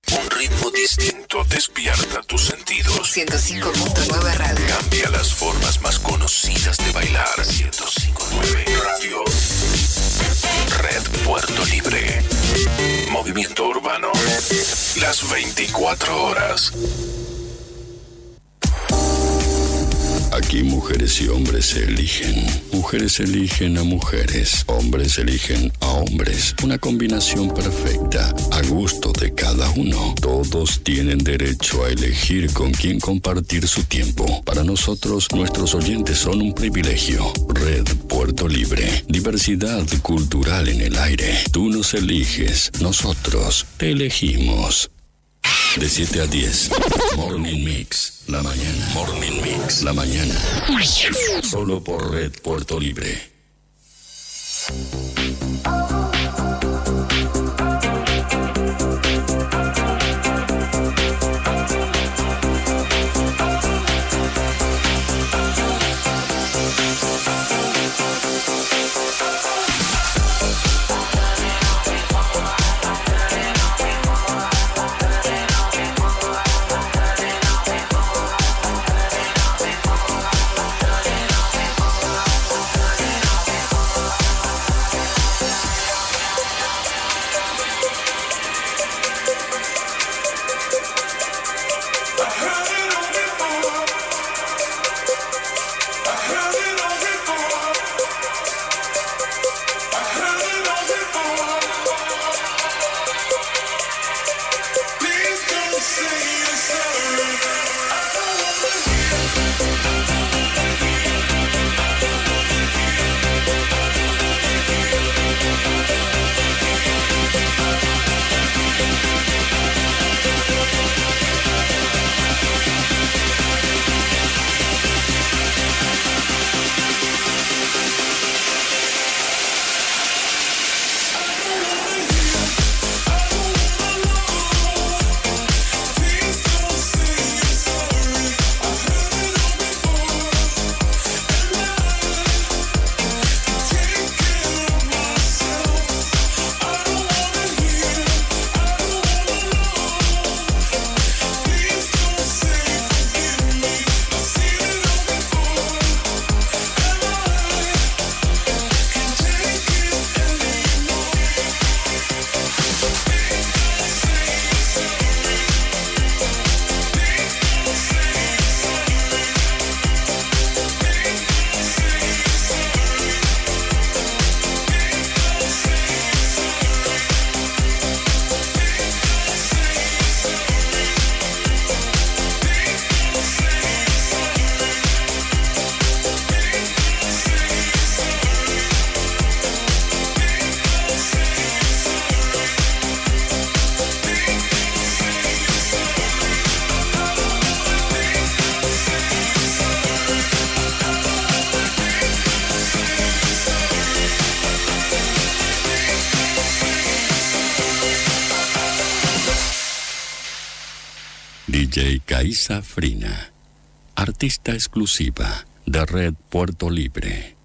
Un ritmo distinto despierta tus sentidos. 105.9 Radio. Cambia las formas más conocidas de bailar. 105.9 Radio. Red Puerto Libre. Movimiento urbano. Las 24 horas. Aquí mujeres y hombres se eligen. Mujeres eligen a mujeres. Hombres eligen a hombres. Una combinación perfecta, a gusto de cada uno. Todos tienen derecho a elegir con quién compartir su tiempo. Para nosotros, nuestros oyentes son un privilegio. Red Puerto Libre. Diversidad cultural en el aire. Tú nos eliges. Nosotros te elegimos. De 7 a 10. Morning Mix. La mañana. Morning Mix. La mañana. Solo por Red Puerto Libre. DJ Kaisa Frina, artista exclusiva de Red Puerto Libre.